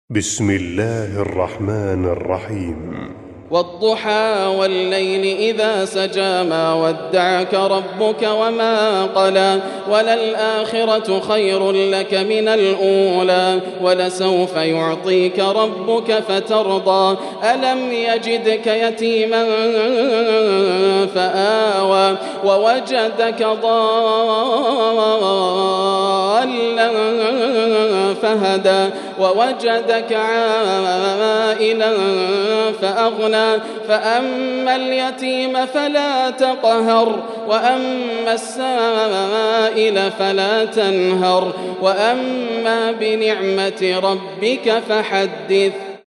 بسم الله الرحمن الرحيم. والضحى والليل إذا سجى ما ودعك ربك وما قلى وللآخرة خير لك من الأولى ولسوف يعطيك ربك فترضى ألم يجدك يتيما فآوى ووجدك ضالا فهدى ووجدك عائلا فأغنى فأما اليتيم فلا تقهر وأما السائل فلا تنهر وأما بنعمة ربك فحدث.